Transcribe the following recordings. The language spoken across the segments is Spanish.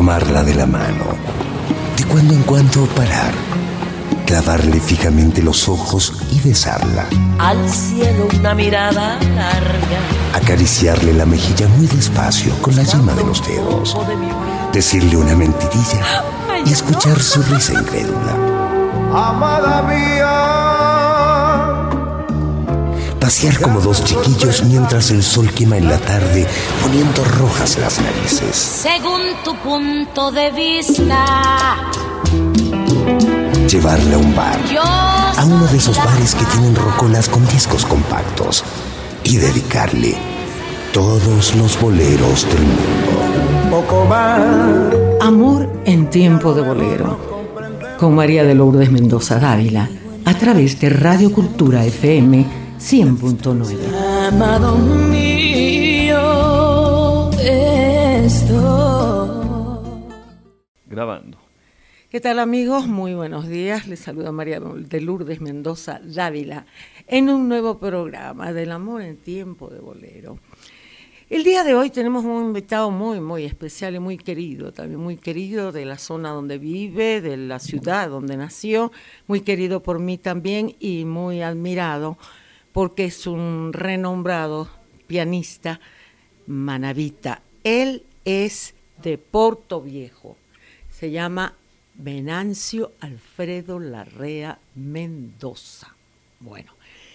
tomarla de la mano, de cuando en cuando parar, clavarle fijamente los ojos y besarla. Al cielo una mirada larga, acariciarle la mejilla muy despacio con la yema de los dedos, decirle una mentirilla y escuchar su risa incrédula. Amada mía, pasear como dos chiquillos mientras el sol quema en la tarde, poniendo rojas las narices. Según tu punto de vista, llevarle a un bar, a uno de esos bares que tienen rocolas con discos compactos, y dedicarle todos los boleros del mundo. poco más. Amor en tiempo de bolero, con María de Lourdes Mendoza Dávila, a través de Radio Cultura FM 100.9. amado mío, esto. Grabando. ¿Qué tal, amigos? Muy buenos días. Les saluda María de Lourdes Mendoza Dávila en un nuevo programa del amor en tiempo de bolero. El día de hoy tenemos un invitado muy especial y muy querido, también muy querido de la zona donde vive, de la ciudad donde nació, muy querido por mí también y muy admirado porque es un renombrado pianista manabita. Él es de Porto Viejo, se llama Venancio Alfredo Larrea Mendoza. Bueno,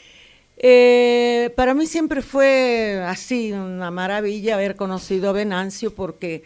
para mí siempre fue así una maravilla haber conocido a Venancio porque,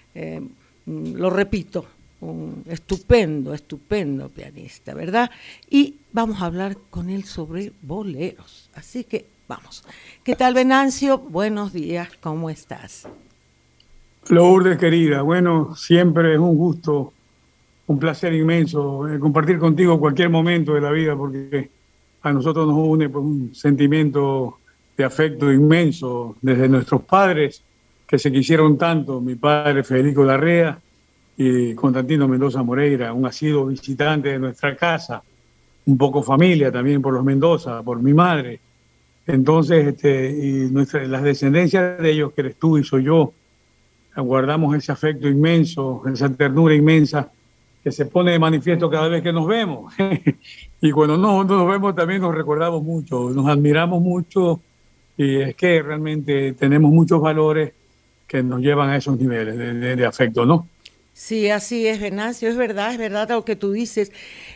lo repito, un estupendo pianista, ¿verdad? Y vamos a hablar con él sobre boleros. Así que vamos. ¿Qué tal, Venancio? Buenos días, ¿cómo estás? Lourdes, querida, bueno, siempre es un gusto, un placer inmenso compartir contigo cualquier momento de la vida, porque a nosotros nos une pues, un sentimiento de afecto inmenso desde nuestros padres que se quisieron tanto, mi padre Federico Larrea y Constantino Mendoza Moreira, un asiduo visitante de nuestra casa, un poco familia también por los Mendoza, por mi madre. Entonces, y las descendencias de ellos, que eres tú y soy yo, guardamos ese afecto inmenso, esa ternura inmensa que se pone de manifiesto cada vez que nos vemos. Y cuando no nos vemos también nos recordamos mucho, nos admiramos mucho, y es que realmente tenemos muchos valores que nos llevan a esos niveles de afecto, ¿no? Sí, así es, Venancio, es verdad lo que tú dices.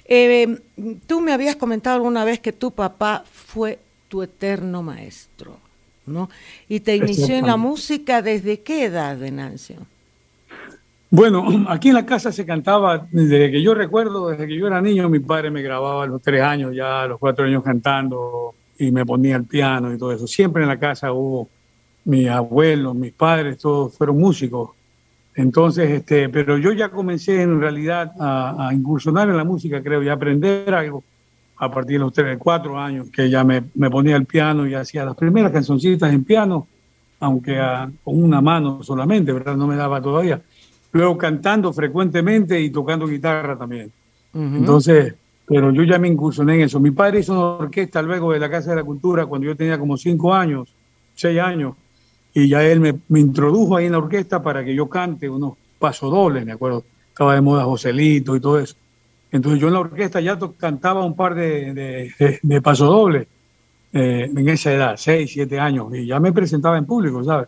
Tú me habías comentado alguna vez que tu papá fue tu eterno maestro, ¿no? Y te inició en la música, ¿desde qué edad, Venancio? Bueno, aquí en la casa se cantaba, desde que yo recuerdo, desde que yo era niño, mi padre me grababa a los 3 años, ya a los 4 años cantando, y me ponía el piano y todo eso. Siempre en la casa hubo mis abuelos, mis padres, todos fueron músicos. Entonces, pero yo ya comencé en realidad a incursionar en la música, creo, y a aprender algo a partir de los 3, 4 años, que ya me ponía el piano y hacía las primeras cancioncitas en piano, aunque con una mano solamente, ¿verdad? No me daba todavía. Luego cantando frecuentemente y tocando guitarra también. Uh-huh. Entonces, pero yo ya me incursioné en eso. Mi padre hizo una orquesta luego de la Casa de la Cultura cuando yo tenía como 5 años, 6 años, y ya él me introdujo ahí en la orquesta para que yo cante unos pasodobles, me acuerdo. Estaba de moda Joselito y todo eso. Entonces yo en la orquesta ya cantaba un par de pasodobles en esa edad, 6, 7 años, y ya me presentaba en público, ¿sabes?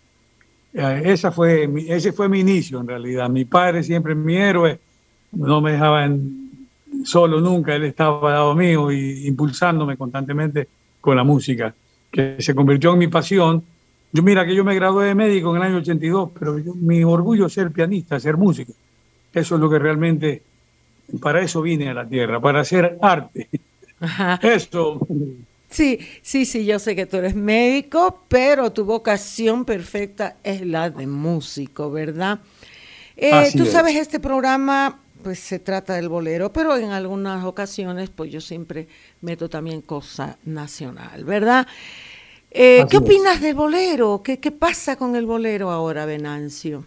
Ese fue mi inicio en realidad. Mi padre siempre es mi héroe, no me dejaba solo nunca, él estaba al lado mío y impulsándome constantemente con la música, que se convirtió en mi pasión. Mira que yo me gradué de médico en el año 82, pero mi orgullo es ser pianista, ser músico. Eso es lo que realmente, para eso vine a la tierra, para hacer arte. Ajá. Eso. Sí, yo sé que tú eres médico, pero tu vocación perfecta es la de músico, ¿verdad? Tú sabes, este programa pues se trata del bolero, pero en algunas ocasiones pues yo siempre meto también cosa nacional, ¿verdad? ¿Qué opinas del bolero? ¿Qué pasa con el bolero ahora, Venancio?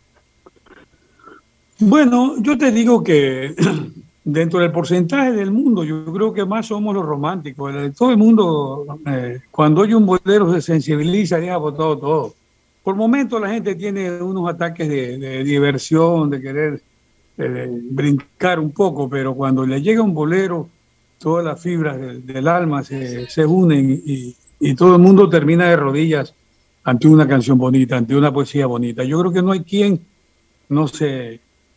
Bueno, yo te digo que dentro del porcentaje del mundo, yo creo que más somos los románticos. Todo el mundo, cuando oye un bolero, se sensibiliza y ha votado todo. por momentos la gente tiene unos ataques de diversión, de querer brincar un poco, pero cuando le llega un bolero, todas las fibras del alma se unen y todo el mundo termina de rodillas ante una canción bonita, ante una poesía bonita. Yo creo que no hay quien no se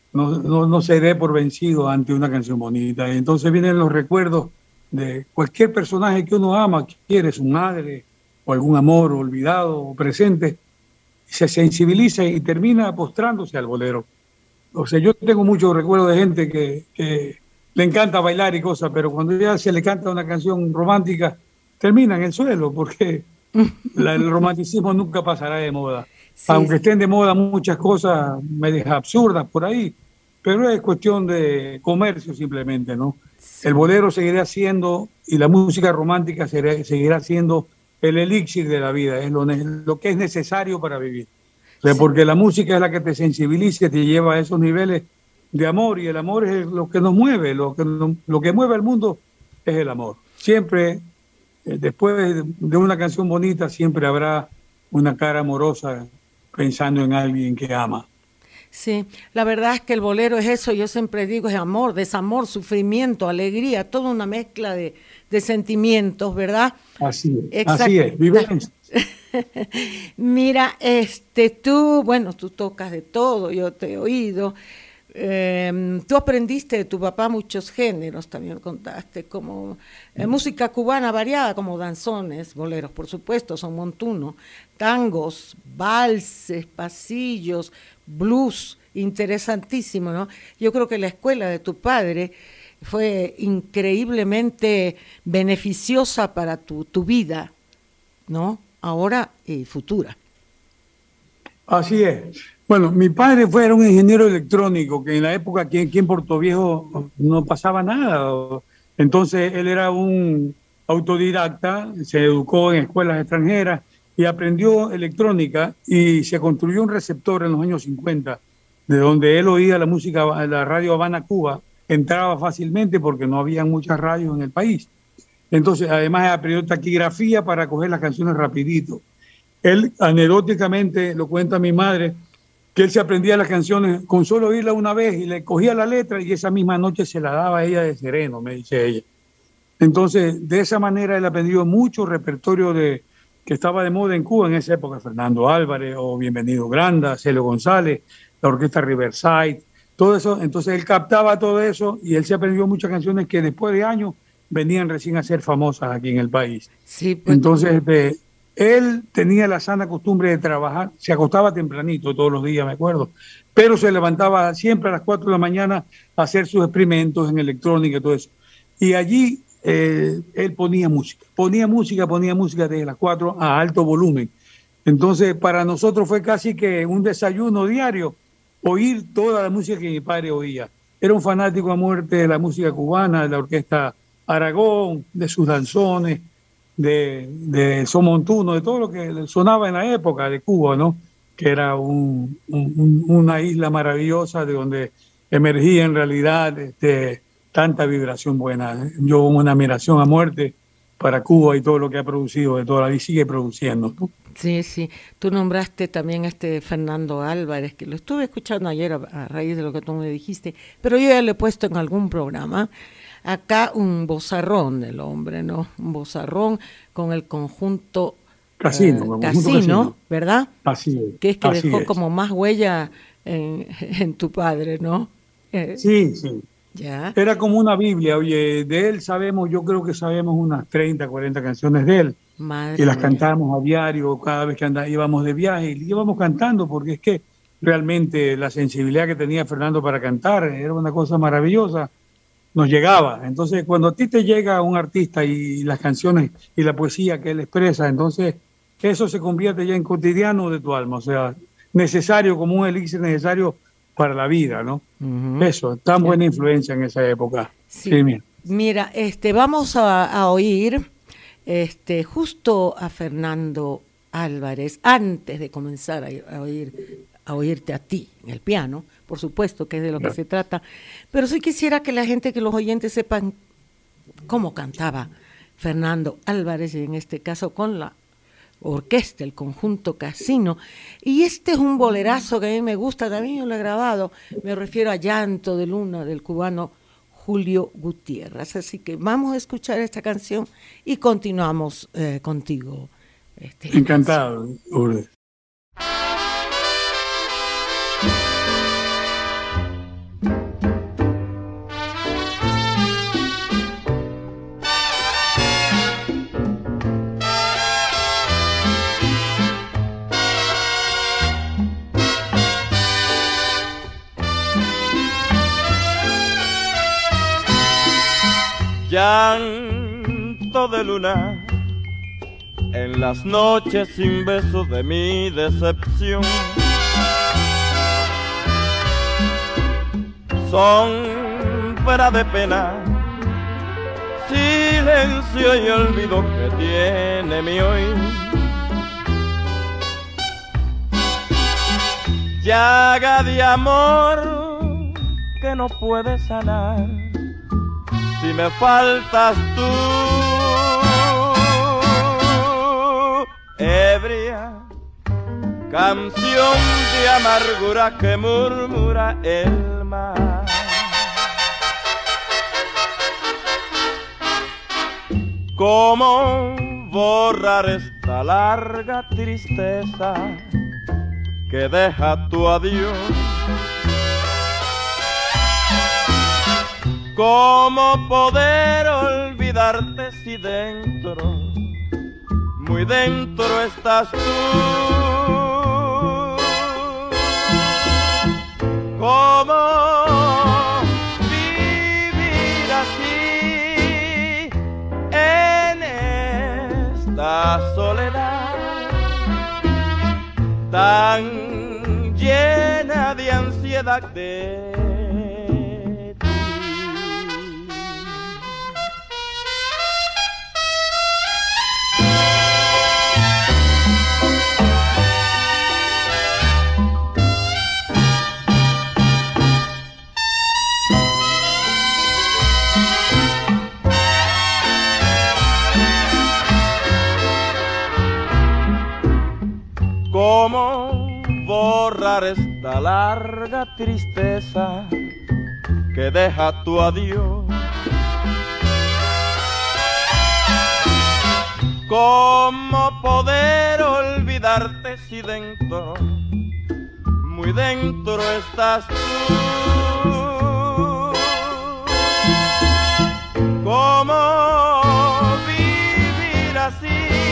dé por vencido ante una canción bonita. Y entonces vienen los recuerdos de cualquier personaje que uno ama, quiere, su madre, o algún amor olvidado o presente, se sensibiliza y termina postrándose al bolero. O sea, yo tengo muchos recuerdos de gente que le encanta bailar y cosas, pero cuando ya se le canta una canción romántica, termina en el suelo, porque el romanticismo nunca pasará de moda. Sí, aunque estén de moda muchas cosas medias absurdas por ahí, pero es cuestión de comercio simplemente, ¿no? Sí. El bolero seguirá siendo, y la música romántica seguirá siendo el elixir de la vida, es lo que es necesario para vivir. O sea, sí, porque la música es la que te sensibiliza, te lleva a esos niveles de amor, y el amor es lo que nos mueve, lo que mueve al mundo es el amor. Siempre, después de una canción bonita, siempre habrá una cara amorosa pensando en alguien que ama. Sí, la verdad es que el bolero es eso, yo siempre digo, es amor, desamor, sufrimiento, alegría, toda una mezcla de sentimientos, ¿verdad? Así es, vivencia. Mira, tú tocas de todo, yo te he oído. Tú aprendiste de tu papá muchos géneros, también contaste, como música cubana variada, como danzones, boleros, por supuesto, son montuno, tangos, valses, pasillos, blues, interesantísimo, ¿no? Yo creo que la escuela de tu padre fue increíblemente beneficiosa para tu vida, ¿no? Ahora y futura. Así es. Bueno, mi padre era un ingeniero electrónico, que en la época aquí en Puerto Viejo no pasaba nada. Entonces él era un autodidacta, se educó en escuelas extranjeras y aprendió electrónica, y se construyó un receptor en los años 50, de donde él oía la música, la radio Habana Cuba, entraba fácilmente porque no había muchas radios en el país. Entonces, además aprendió taquigrafía para coger las canciones rapidito. Él, anecdóticamente, lo cuenta mi madre, que él se aprendía las canciones con solo oírla una vez y le cogía la letra, y esa misma noche se la daba a ella de sereno, me dice ella. Entonces, de esa manera él aprendió mucho repertorio que estaba de moda en Cuba en esa época, Fernando Álvarez o Bienvenido Granda, Celio González, la orquesta Riverside, todo eso. Entonces él captaba todo eso y él se aprendió muchas canciones que después de años venían recién a ser famosas aquí en el país. Sí, pues, entonces, él tenía la sana costumbre de trabajar, se acostaba tempranito todos los días, me acuerdo, pero se levantaba siempre a las 4 de la mañana a hacer sus experimentos en electrónica y todo eso. Y allí él ponía música desde las 4 a alto volumen. Entonces, para nosotros fue casi que un desayuno diario, oír toda la música que mi padre oía. Era un fanático a muerte de la música cubana, de la orquesta Aragón, de sus danzones, de son montuno, de todo lo que sonaba en la época de Cuba, ¿no? Que era una isla maravillosa de donde emergía en realidad tanta vibración buena. Yo una admiración a muerte para Cuba y todo lo que ha producido de toda la vida y sigue produciendo, ¿no? Sí, sí. Tú nombraste también a Fernando Álvarez, que lo estuve escuchando ayer a raíz de lo que tú me dijiste, pero yo ya le he puesto en algún programa. Acá un vozarrón del hombre, ¿no? Un vozarrón con el conjunto Casino, ¿verdad? Así es. Que es que dejó como más huella en tu padre, ¿no? Sí. Ya. Era como una Biblia. Oye, de él yo creo que sabemos unas 30, 40 canciones de él. Madre y las mía. cantábamos a diario cada vez que íbamos de viaje, y íbamos cantando, porque es que realmente la sensibilidad que tenía Fernando para cantar era una cosa maravillosa, nos llegaba. Entonces, cuando a ti te llega un artista y las canciones y la poesía que él expresa, entonces eso se convierte ya en cotidiano de tu alma, o sea, necesario, como un elixir necesario para la vida, ¿no? Uh-huh. Eso, tan buena influencia en esa época. Sí, mira, vamos a oír justo a Fernando Álvarez, antes de comenzar a oírte a ti en el piano, por supuesto que es de lo que se trata, pero sí quisiera que la gente, que los oyentes sepan cómo cantaba Fernando Álvarez, y en este caso con la orquesta, el conjunto Casino. Y este es un bolerazo que a mí me gusta, también yo lo he grabado. Me refiero a Llanto de Luna, del cubano Julio Gutiérrez. Así que vamos a escuchar esta canción y continuamos contigo. Encantado, Lourdes. Llanto de luna en las noches sin besos de mi decepción, sombra de pena, silencio y olvido que tiene mi hoy. Llaga de amor que no puede sanar si me faltas tú, ebria canción de amargura que murmura el mar. ¿Cómo borrar esta larga tristeza que deja tu adiós? ¿Cómo poder olvidarte si dentro, muy dentro estás tú? ¿Cómo vivir así en esta soledad tan llena de ansiedad de ¿cómo borrar esta larga tristeza que deja tu adiós? ¿Cómo poder olvidarte si dentro, muy dentro estás tú? ¿Cómo vivir así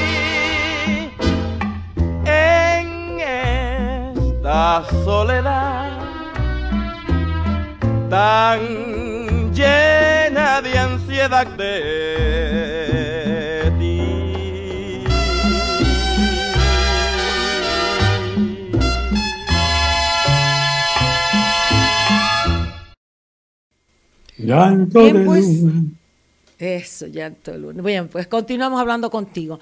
la soledad tan llena de ansiedad de ti? Llanto Bien, de pues, luna. Eso, Llanto de Luna. Bien, pues continuamos hablando contigo.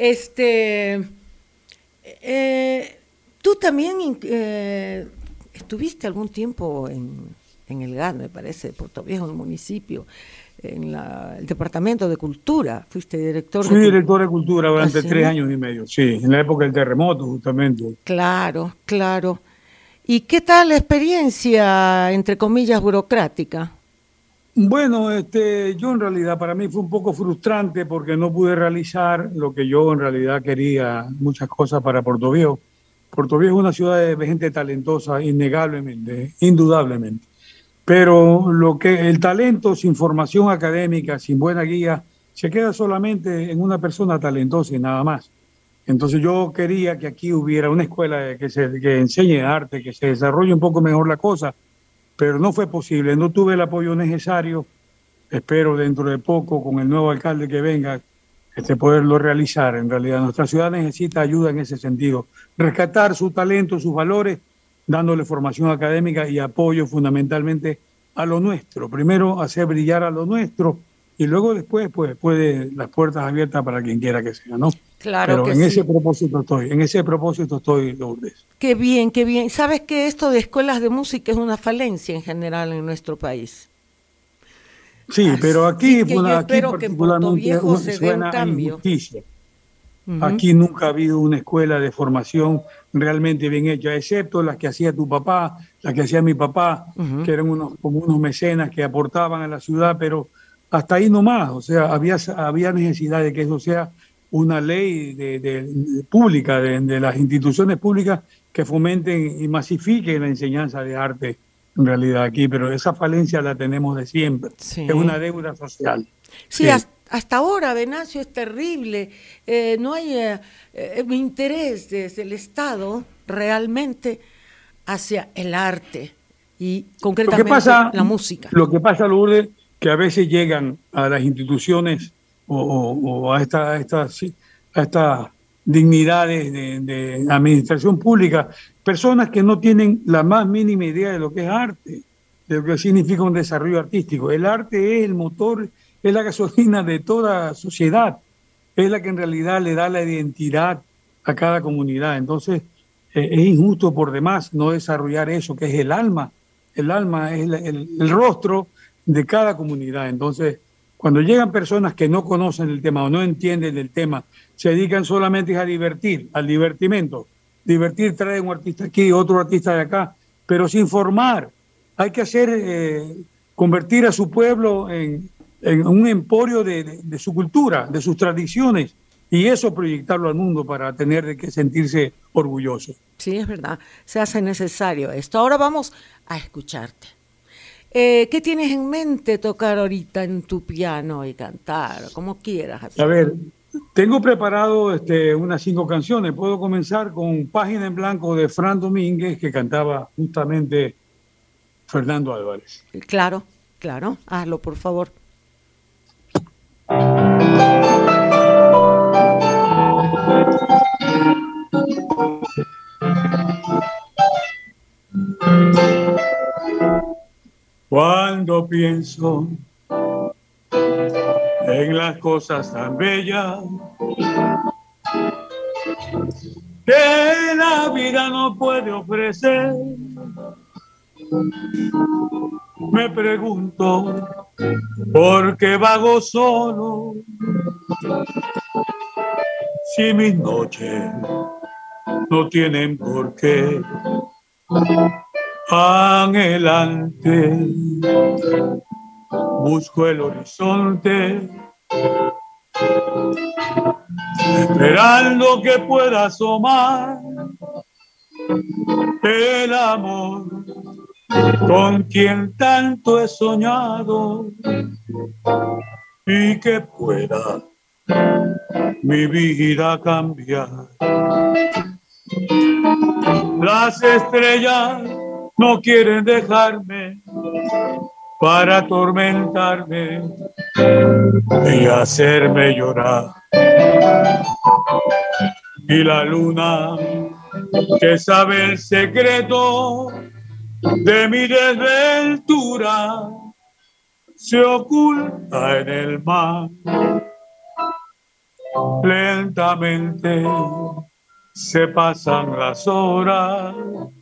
Tú también estuviste algún tiempo en el GAD, me parece, de Puerto Viejo, en el municipio, en el Departamento de Cultura. Fuiste director Fui director de Cultura durante ¿Ah, sí? 3 años y medio, sí, en la época del terremoto, justamente. Claro, claro. ¿Y qué tal la experiencia, entre comillas, burocrática? Bueno, yo en realidad para mí fue un poco frustrante porque no pude realizar lo que yo en realidad quería, muchas cosas para Puerto Viejo. Puerto Viejo es una ciudad de gente talentosa, innegablemente, indudablemente. Pero el talento sin formación académica, sin buena guía, se queda solamente en una persona talentosa y nada más. Entonces yo quería que aquí hubiera una escuela que enseñe arte, que se desarrolle un poco mejor la cosa, pero no fue posible, no tuve el apoyo necesario. Espero dentro de poco, con el nuevo alcalde que venga, poderlo realizar. En realidad nuestra ciudad necesita ayuda en ese sentido, rescatar su talento, sus valores, dándole formación académica y apoyo fundamentalmente a lo nuestro. Primero hacer brillar a lo nuestro y luego después pues puede las puertas abiertas para quien quiera que sea, ¿no? Claro. Pero que en sí. en ese propósito estoy, Lourdes. Qué bien, qué bien. ¿Sabes que esto de escuelas de música es una falencia en general en nuestro país? Sí, pero aquí, que yo aquí espero que en Puerto particularmente Viejo se dé un suena a cambio. injusticia. Aquí nunca ha habido una escuela de formación realmente bien hecha, excepto las que hacía tu papá, las que hacía mi papá, que eran como unos mecenas que aportaban a la ciudad, pero hasta ahí nomás. O sea, había necesidad de que eso sea una ley pública, de las instituciones públicas que fomenten y masifiquen la enseñanza de arte en realidad aquí, pero esa falencia la tenemos de siempre. Sí. Es una deuda social. Sí, hasta ahora, Venancio, es terrible. No hay interés desde el Estado realmente hacia el arte y concretamente la música. Lo que pasa, Lourdes, que a veces llegan a las instituciones o a estas dignidades de administración pública personas que no tienen la más mínima idea de lo que es arte, de lo que significa un desarrollo artístico. El arte es el motor, es la gasolina de toda sociedad, es la que en realidad le da la identidad a cada comunidad. Entonces, es injusto por demás no desarrollar eso, que es el alma. El alma es el rostro de cada comunidad. Entonces, cuando llegan personas que no conocen el tema o no entienden el tema, se dedican solamente a divertir, al divertimento. Divertir trae un artista aquí, otro artista de acá, pero sin formar. Hay que convertir a su pueblo en un emporio de su cultura, de sus tradiciones, y eso proyectarlo al mundo para tener de qué sentirse orgulloso. Sí, es verdad, se hace necesario esto. Ahora vamos a escucharte. ¿Qué tienes en mente tocar ahorita en tu piano y cantar, como quieras hacer? A ver, tengo preparado unas 5 canciones. Puedo comenzar con Página en Blanco de Fran Domínguez, que cantaba justamente Fernando Álvarez. Claro, hazlo, por favor. Cuando pienso en las cosas tan bellas que la vida no puede ofrecer, me pregunto por qué vago solo si mis noches no tienen por qué. Anhelante busco el horizonte, esperando que pueda asomar el amor con quien tanto he soñado y que pueda mi vida cambiar. Las estrellas no quieren dejarme para atormentarme y hacerme llorar. Y la luna, que sabe el secreto de mi desventura, se oculta en el mar. Lentamente se pasan las horas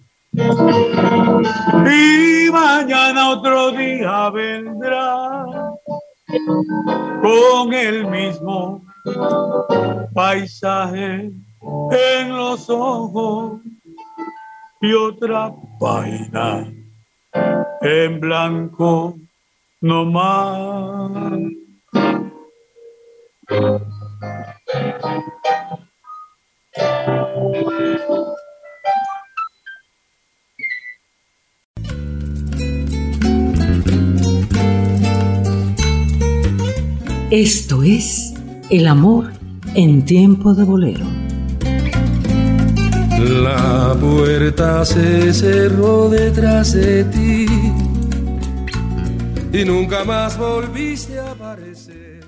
y mañana otro día vendrá con el mismo paisaje en los ojos y otra página en blanco no más. Esto es El amor en tiempo de bolero. La puerta se cerró detrás de ti y nunca más volviste a aparecer.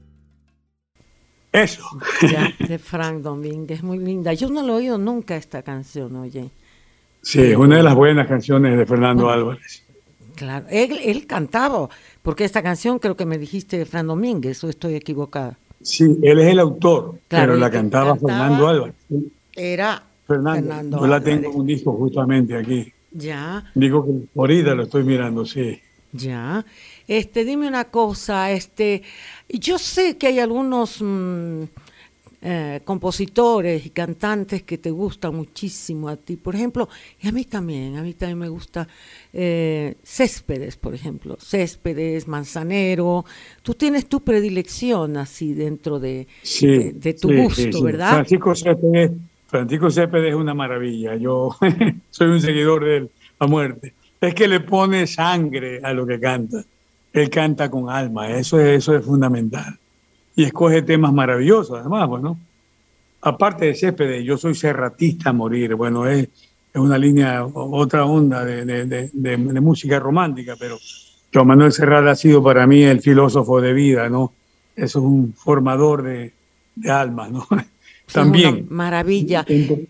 Eso. Ya, de Fran Domínguez, muy linda. Yo no lo he oído nunca esta canción, oye. Sí, es una de las buenas canciones de Fernando Álvarez. Claro, él cantaba, porque esta canción creo que me dijiste de Fran Domínguez, o estoy equivocada. Sí, él es el autor, claro, pero la cantaba Fernando Álvarez. Era Fernando yo la tengo en un disco justamente aquí. Ya. Digo que ahorita lo estoy mirando, sí. Ya. Dime una cosa, yo sé que hay algunos compositores y cantantes que te gustan muchísimo a ti, por ejemplo, y a mí también me gusta Céspedes, por ejemplo, Céspedes, Manzanero. Tú tienes tu predilección así dentro de tu gusto, sí. ¿verdad? Francisco Céspedes es una maravilla, yo soy un seguidor de él a muerte. Es que le pone sangre a lo que canta, él canta con alma, eso es fundamental. Y escoge temas maravillosos, además, bueno. Aparte de Céspedes, yo soy serratista a morir. Bueno, es una línea, otra onda de música romántica, pero Joan Manuel Serrat ha sido para mí el filósofo de vida, ¿no? Eso es un formador de almas, ¿no? También. Es una maravilla.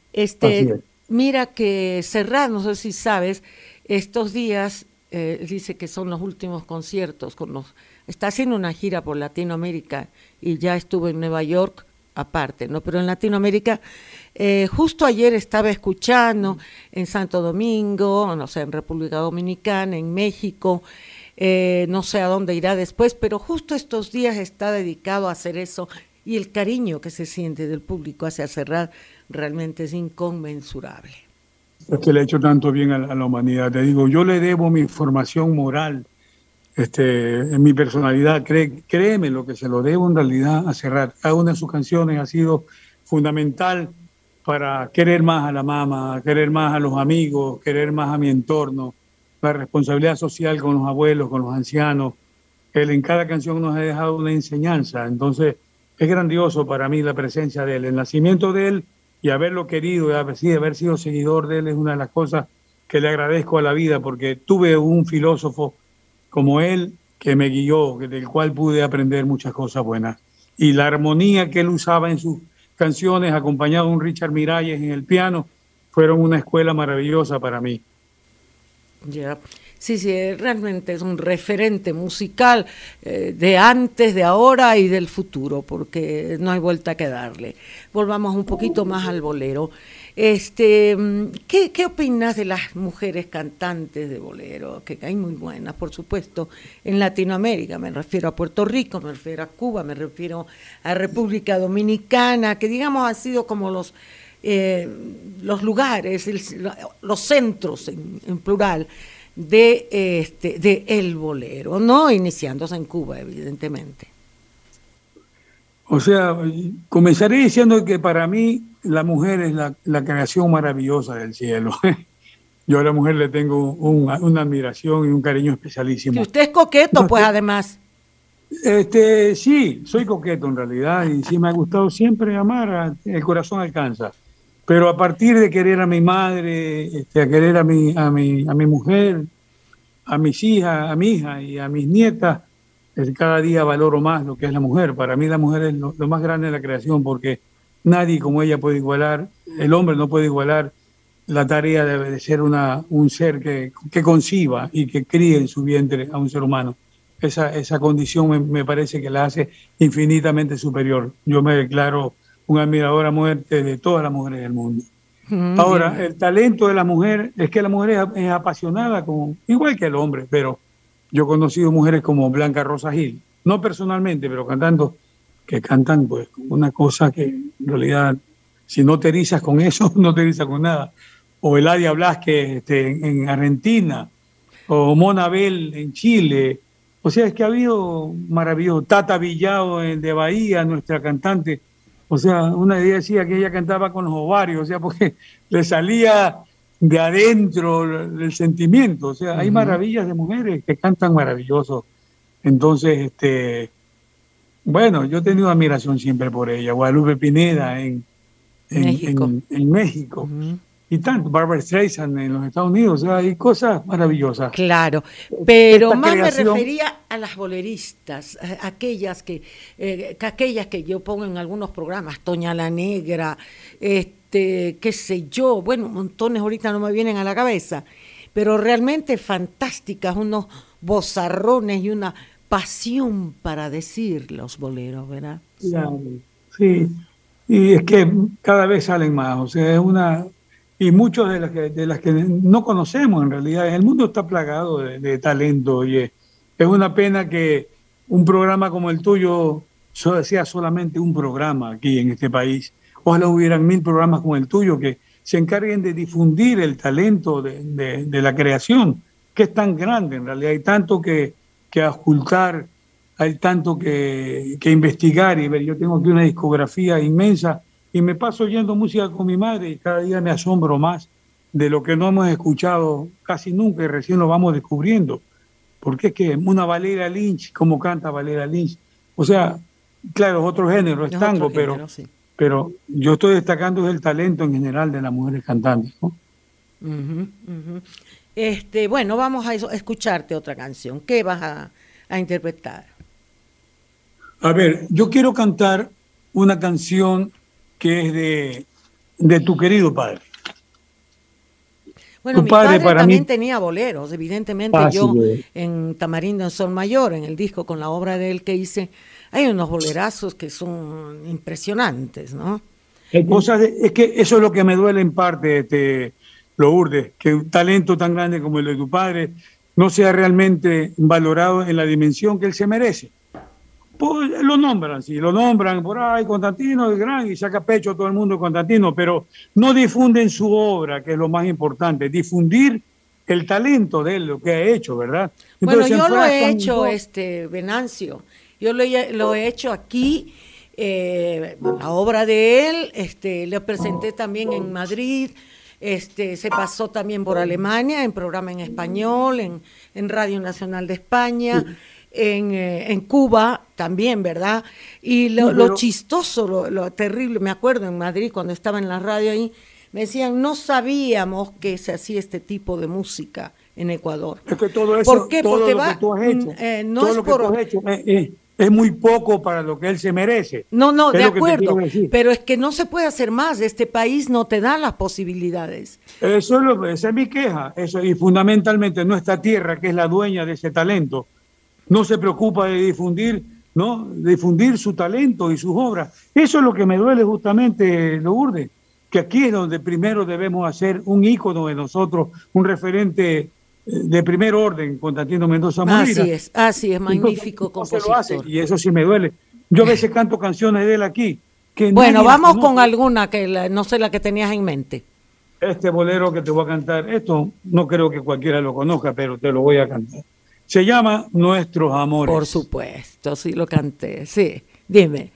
Mira que Serrat, no sé si sabes, estos días dice que son los últimos conciertos está haciendo una gira por Latinoamérica y ya estuvo en Nueva York aparte, ¿no? Pero en Latinoamérica, justo ayer estaba escuchando en Santo Domingo, no sé, en República Dominicana, en México, no sé a dónde irá después, pero justo estos días está dedicado a hacer eso, y el cariño que se siente del público hacia Serrat realmente es inconmensurable. Es que le ha hecho tanto bien a la humanidad. Te digo, yo le debo mi formación moral, en mi personalidad, créeme lo que se lo debo en realidad a Serrat. Cada una de sus canciones ha sido fundamental para querer más a la mamá, querer más a los amigos, querer más a mi entorno, la responsabilidad social con los abuelos, con los ancianos. Él en cada canción nos ha dejado una enseñanza, entonces es grandioso para mí la presencia de él, el nacimiento de él y haberlo querido y haber sido seguidor de él es una de las cosas que le agradezco a la vida, porque tuve un filósofo como él que me guió, del cual pude aprender muchas cosas buenas. Y la armonía que él usaba en sus canciones, acompañado de un Richard Miralles en el piano, fueron una escuela maravillosa para mí. Ya. Sí, realmente es un referente musical de antes, de ahora y del futuro, porque no hay vuelta que darle. Volvamos un poquito más al bolero. ¿Qué opinas de las mujeres cantantes de bolero? Que hay muy buenas, por supuesto, en Latinoamérica. Me refiero a Puerto Rico, me refiero a Cuba, me refiero a República Dominicana, que digamos han sido como los lugares, los centros en plural de el bolero, no iniciándose en Cuba, evidentemente. O sea, comenzaré diciendo que para mí la mujer es la creación maravillosa del cielo. Yo a la mujer le tengo una admiración y un cariño especialísimo. Y usted es coqueto, pues, además. Sí, soy coqueto en realidad, y sí me ha gustado siempre amar, el corazón alcanza. Pero a partir de querer a mi madre, a querer a mi mujer, a mis hijas, a mi hija y a mis nietas, cada día valoro más lo que es la mujer. Para mí la mujer es lo más grande de la creación, porque nadie como ella puede igualar, el hombre no puede igualar la tarea de ser un ser que conciba y que críe en su vientre a un ser humano. Esa condición me parece que la hace infinitamente superior. Yo me declaro un admirador a muerte de todas las mujeres del mundo. Ahora, el talento de la mujer es que la mujer es apasionada, igual que el hombre, pero yo he conocido mujeres como Blanca Rosa Gil, no personalmente, pero que cantan pues una cosa que en realidad, si no te erizas con eso, no te erizas con nada. O Eladia Blasquez en Argentina, o Mona Bell en Chile. O sea, es que ha habido maravilloso. Tata Villao de Bahía, nuestra cantante. O sea, una de ellas decía que ella cantaba con los ovarios, o sea, porque le salía de adentro el sentimiento. O sea, hay maravillas de mujeres que cantan maravilloso. Entonces, bueno, yo he tenido admiración siempre por ella. Guadalupe Pineda en México. Y tanto, Barbra Streisand en los Estados Unidos, o sea, hay cosas maravillosas. Claro, pero más me refería a las boleristas, aquellas que yo pongo en algunos programas, Toña la Negra, qué sé yo, bueno, montones ahorita no me vienen a la cabeza, pero realmente fantásticas, unos vozarrones y una pasión para decir los boleros, ¿verdad? Sí, y es que cada vez salen más, o sea, es una... Y muchos de las que no conocemos en realidad. El mundo está plagado de talento y es una pena que un programa como el tuyo sea solamente un programa aquí en este país. Ojalá hubieran 1000 programas como el tuyo que se encarguen de difundir el talento de la creación, que es tan grande en realidad. Hay tanto que ocultar, hay tanto que investigar y ver. Yo tengo aquí una discografía inmensa y me paso oyendo música con mi madre y cada día me asombro más de lo que no hemos escuchado casi nunca y recién lo vamos descubriendo. Porque es que una Valeria Lynch, ¿cómo canta Valeria Lynch? O sea, claro, es otro género, es tango, género, sí. pero yo estoy destacando el talento en general de las mujeres cantantes, ¿no? Uh-huh, uh-huh. Bueno, vamos a escucharte otra canción. ¿Qué vas a interpretar? A ver, yo quiero cantar una canción que es de tu querido padre. Bueno, tu mi padre también mí... tenía boleros, evidentemente. Yo en Tamarindo en Sol Mayor, en el disco con la obra de él que hice, hay unos bolerazos que son impresionantes, ¿no? Es que eso es lo que me duele en parte, Lourdes, que un talento tan grande como el de tu padre no sea realmente valorado en la dimensión que él se merece. Pues lo nombran por ahí, Constantino es gran y saca pecho a todo el mundo Constantino, pero no difunden su obra, que es lo más importante, difundir el talento de él, lo que ha hecho, ¿verdad? Entonces, bueno, yo lo he hecho, Venancio, yo lo he hecho aquí, la obra de él, le presenté también en Madrid, se pasó también por Alemania, en programa en español, en Radio Nacional de España, en Cuba también, ¿verdad? Y lo chistoso, lo terrible, me acuerdo en Madrid cuando estaba en la radio ahí, me decían, no sabíamos que se hacía este tipo de música en Ecuador. Es que todo eso, ¿por qué? todo porque lo que tú has hecho, no todo es lo que por... tú has hecho es muy poco para lo que él se merece. No, de acuerdo, pero es que no se puede hacer más, este país no te da las posibilidades. Esa es mi queja, y fundamentalmente nuestra tierra, que es la dueña de ese talento, no se preocupa de difundir, ¿no? Difundir su talento y sus obras. Eso es lo que me duele justamente, Lourdes, que aquí es donde primero debemos hacer un ícono de nosotros, un referente de primer orden, Constantino Mendoza Molina. Así es, magnífico compositor. Lo hace, y eso sí me duele. Yo a veces canto canciones de él aquí. Bueno, vamos con alguna que no sé la que tenías en mente. Este bolero que te voy a cantar, esto no creo que cualquiera lo conozca, pero te lo voy a cantar. Se llama Nuestros Amores. Por supuesto, sí lo canté, sí. Dime.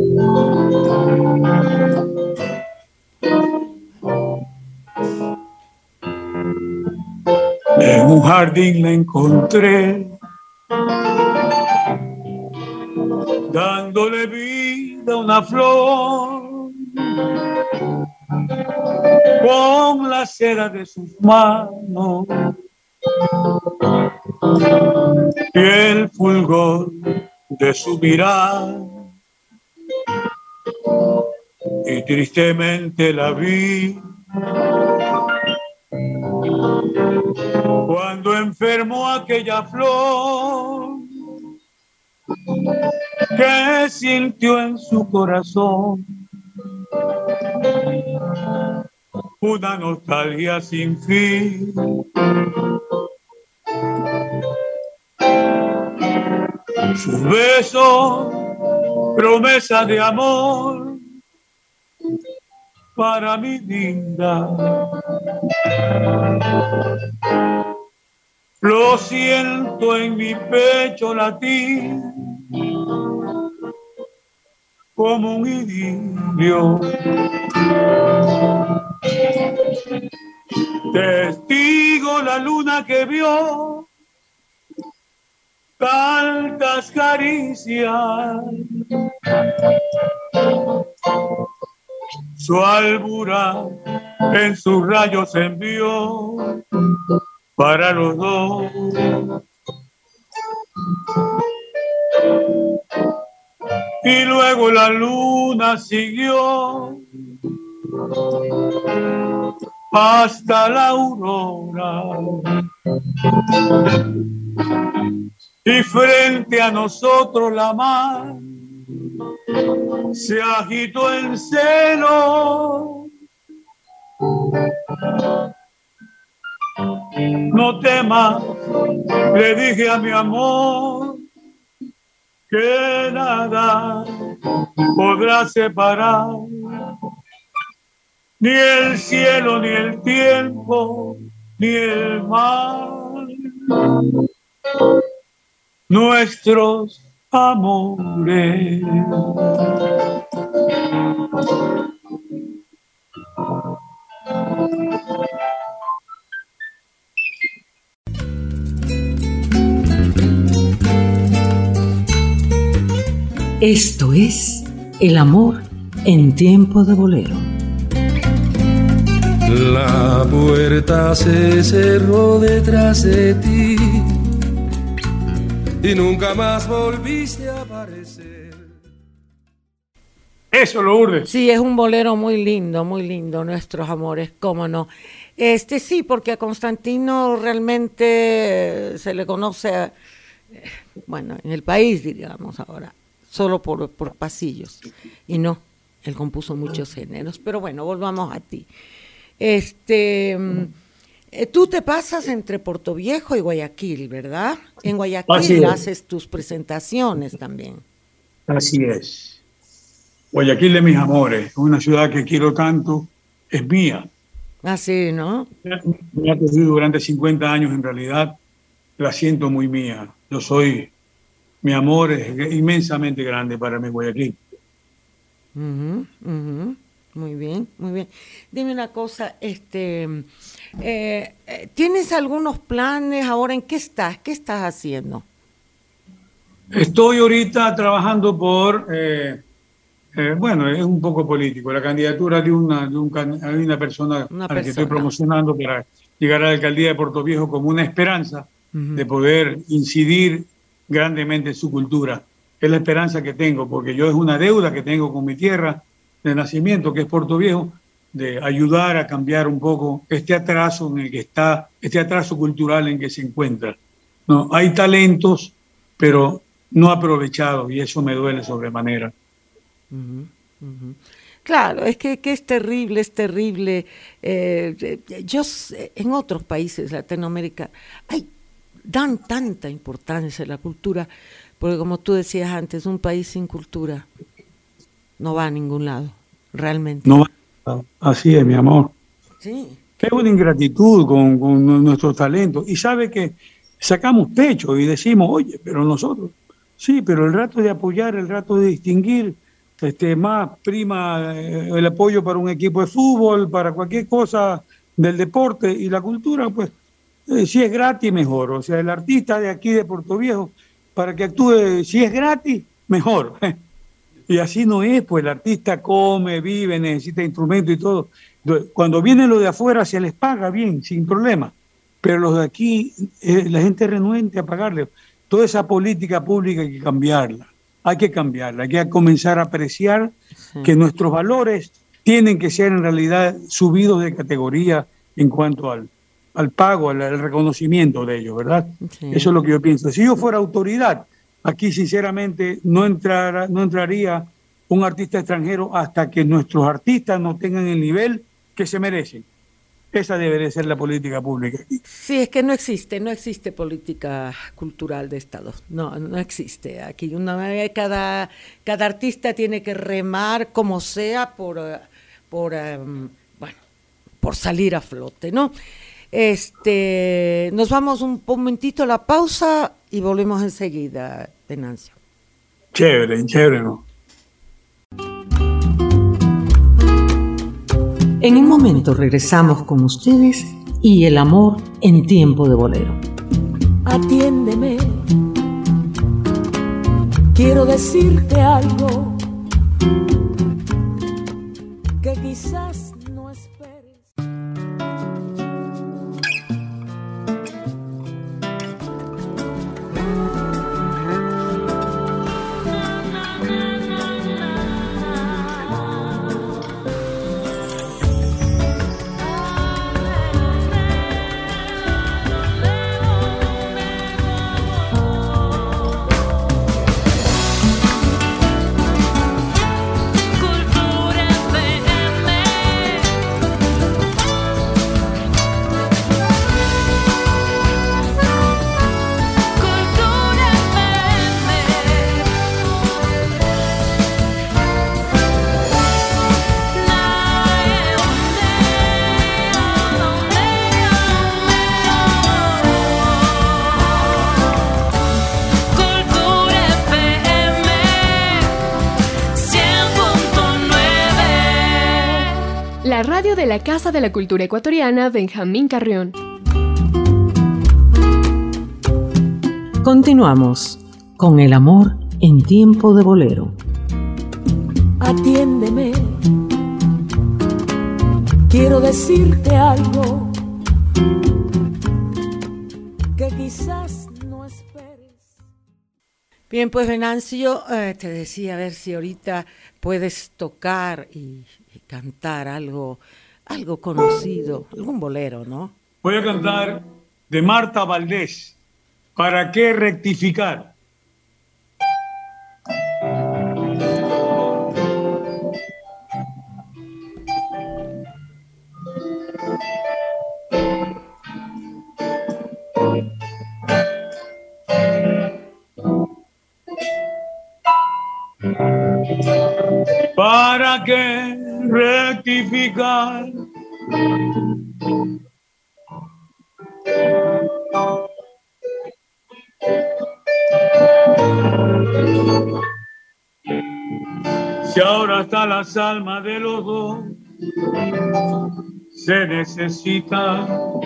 En un jardín la encontré, dándole vida a una flor, con la seda de sus manos y el fulgor de su mirada, y tristemente la vi cuando enfermó aquella flor que sintió en su corazón una nostalgia sin fin. Sus besos, promesa de amor para mi linda. Lo siento en mi pecho latir como un idilio. Testigo la luna que vio tantas caricias, su albura en sus rayos envió para los dos. Y luego la luna siguió hasta la aurora, y frente a nosotros la mar se agitó en celo. No temas, le dije a mi amor, que nada podrá separar, ni el cielo, ni el tiempo, ni el mar, nuestros amores. Esto es El amor en tiempo de bolero. La puerta se cerró detrás de ti y nunca más volviste a aparecer. Eso, Lourdes. Sí, es un bolero muy lindo, Nuestros amores, cómo no. Sí, porque a Constantino realmente se le conoce, bueno, en el país, digamos ahora, solo por pasillos. Y no, él compuso muchos géneros. Pero bueno, volvamos a ti. Tú te pasas entre Portoviejo y Guayaquil, ¿verdad? En Guayaquil haces tus presentaciones también. Así es. Guayaquil de mis amores, una ciudad que quiero tanto, es mía. Así, ¿no? Me ha tenido durante 50 años, en realidad, la siento muy mía. Mi amor es inmensamente grande para mí, Guayaquil. Muy bien, muy bien. Dime una cosa, ¿tienes algunos planes ahora? ¿En qué estás? ¿Qué estás haciendo? Estoy ahorita trabajando por, bueno, es un poco político, la candidatura de una persona a la que estoy promocionando para llegar a la alcaldía de Portoviejo como una esperanza de poder incidir grandemente en su cultura. Es la esperanza que tengo, porque yo es una deuda que tengo con mi tierra de nacimiento, que es Portoviejo, de ayudar a cambiar un poco este atraso en el que está, este atraso cultural en que se encuentra. No, hay talentos, pero no aprovechados, y eso me duele sobremanera. Claro, es que es terrible, es terrible. Yo en otros países de Latinoamérica dan tanta importancia a la cultura, porque como tú decías antes, un país sin cultura no va a ningún lado, realmente. No, así es, mi amor. Sí. Es una ingratitud con nuestros talentos. Y sabe que sacamos pecho y decimos, oye, pero nosotros, sí, pero el rato de apoyar, el rato de distinguir, más prima el apoyo para un equipo de fútbol, para cualquier cosa del deporte, y la cultura, pues, si es gratis, mejor. O sea, el artista de aquí de Portoviejo, para que actúe, si es gratis, mejor. Y así no es, pues el artista come, vive, necesita instrumentos y todo. Cuando vienen los de afuera se les paga bien, sin problema. Pero los de aquí, la gente es renuente a pagarle. Toda esa política pública hay que cambiarla. Hay que comenzar a apreciar que nuestros valores tienen que ser en realidad subidos de categoría en cuanto al pago, al reconocimiento de ellos, ¿verdad? Sí. Eso es lo que yo pienso. Si yo fuera autoridad, aquí sinceramente no entraría un artista extranjero hasta que nuestros artistas no tengan el nivel que se merecen. Esa debería ser la política pública aquí. Sí, es que no existe política cultural de Estado. No existe. Aquí cada artista tiene que remar como sea por salir a flote, ¿no? Nos vamos un momentito a la pausa y volvemos enseguida, Venancio. Chévere, ¿no? En un momento regresamos con ustedes y el amor en tiempo de bolero. Atiéndeme, quiero decirte algo que quizás no esperes. la radio de la Casa de la Cultura Ecuatoriana Benjamín Carrión. Continuamos con el amor en tiempo de bolero. Atiéndeme, quiero decirte algo que quizás no esperes. Bien, pues Venancio, te decía a ver si ahorita puedes tocar y cantar algo conocido, algún bolero, ¿no? Voy a cantar de Marta Valdés, ¿Para qué rectificar? ¿Para qué rectificar? Si ahora hasta las almas de los dos se necesita,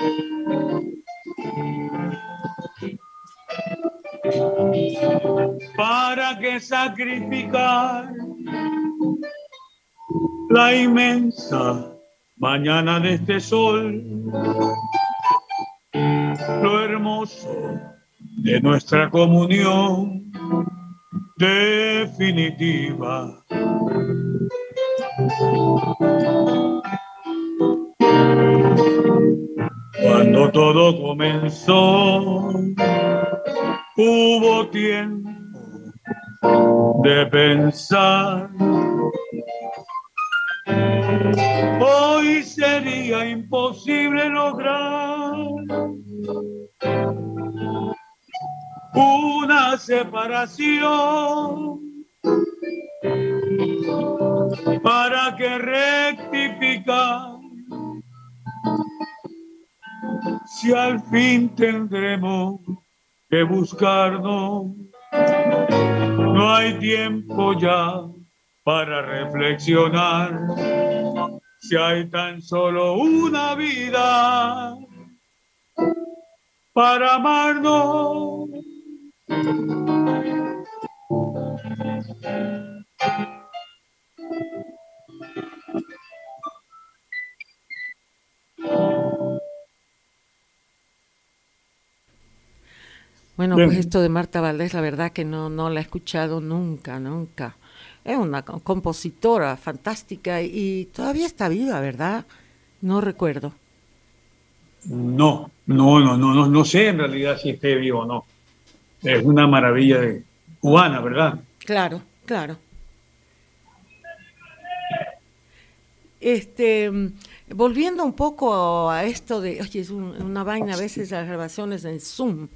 ¿para qué sacrificar la inmensa mañana de este sol? Lo hermoso de nuestra comunión definitiva. Cuando todo comenzó, hubo tiempo de pensar. Hoy sería imposible lograr una separación. ¿Para qué rectificar? Si al fin tendremos que buscarnos, no hay tiempo ya para reflexionar. Si hay tan solo una vida para amarnos. Bueno, pues esto de Marta Valdés, la verdad que no la he escuchado nunca. Es una compositora fantástica y todavía está viva, ¿verdad? No recuerdo. No sé en realidad si esté vivo o no. Es una maravilla cubana, ¿verdad? Claro. Volviendo un poco a esto de, oye, es una vaina a veces las grabaciones en Zoom,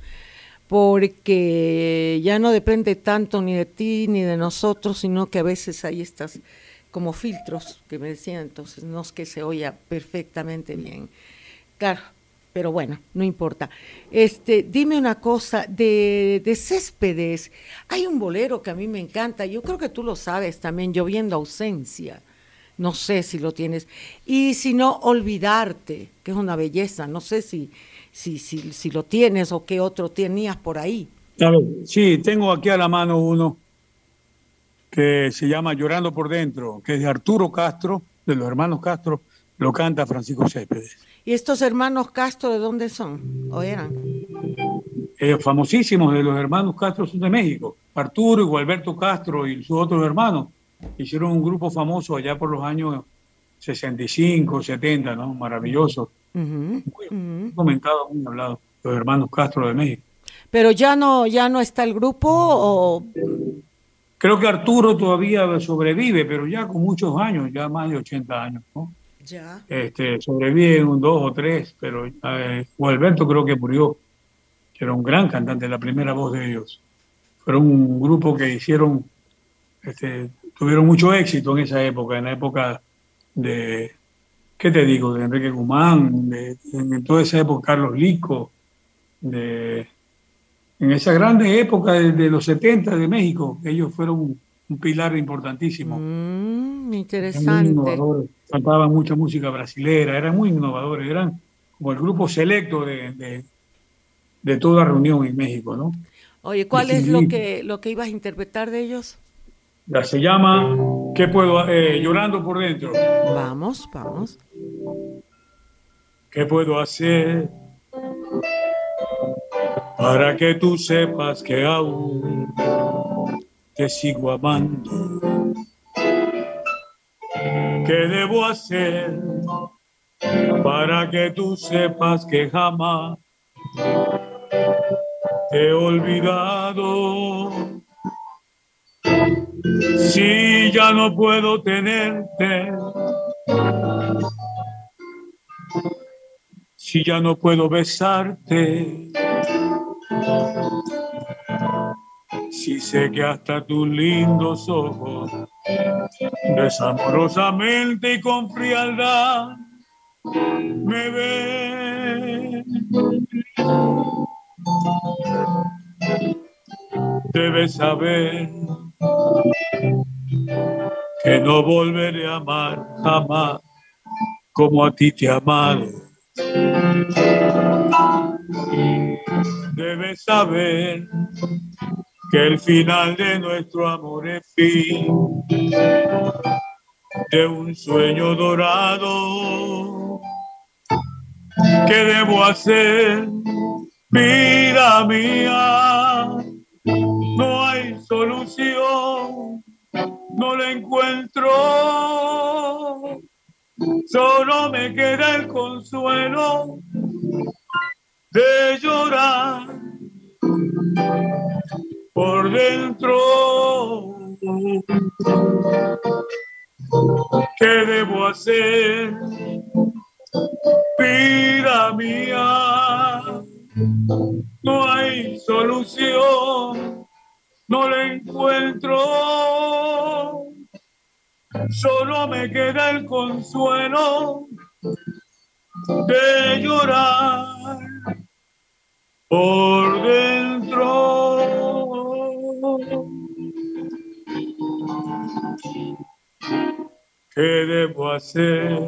porque ya no depende tanto ni de ti ni de nosotros, sino que a veces hay estas como filtros que me decían, entonces no es que se oya perfectamente bien. Claro, pero bueno, no importa. Dime una cosa, de Céspedes, hay un bolero que a mí me encanta, yo creo que tú lo sabes también, Lloviendo Ausencia, no sé si lo tienes, y si no, Olvidarte, que es una belleza, no sé si lo tienes o qué otro tenías por ahí. A ver, sí, tengo aquí a la mano uno que se llama Llorando por Dentro, que es de Arturo Castro, de los hermanos Castro, lo canta Francisco Céspedes. ¿Y estos hermanos Castro de dónde son? ¿O eran? Famosísimos de los hermanos Castro son de México. Arturo y Gualberto Castro y sus otros hermanos hicieron un grupo famoso allá por los años 65, 70, ¿no? Maravilloso. Muy comentado, muy hablado, los hermanos Castro de México. Pero ya no está el grupo, o creo que Arturo todavía sobrevive, pero ya con muchos años, ya más de 80 años, ¿no? Ya. Sobreviven un 2 o 3, pero Gualberto creo que murió, que era un gran cantante, la primera voz de ellos. Fueron un grupo que hicieron, tuvieron mucho éxito en esa época, en la época de, ¿qué te digo?, de Enrique Guzmán, en toda esa época, Carlos Lico, en esa grande época de los 70 de México. Ellos fueron un pilar importantísimo. Interesante. Cantaban mucha música brasilera, eran muy innovadores, eran como el grupo selecto de toda reunión en México, ¿no? Oye, ¿cuál es lo que ibas a interpretar de ellos? Ya se llama ¿Qué puedo? Llorando por dentro. Vamos. ¿Qué puedo hacer para que tú sepas que aún te sigo amando? ¿Qué debo hacer para que tú sepas que jamás te he olvidado? Si ya no puedo tenerte, si ya no puedo besarte, si sé que hasta tus lindos ojos desamorosamente y con frialdad me ven, debes saber que no volveré a amar jamás como a ti te he amado. Debes saber que el final de nuestro amor es fin de un sueño dorado. ¿Qué debo hacer, vida mía? No hay solución, no la encuentro. Solo me queda el consuelo de llorar por dentro. ¿Qué debo hacer, vida mía? No hay solución, no la encuentro. Solo me queda el consuelo de llorar por dentro. ¿Qué debo hacer?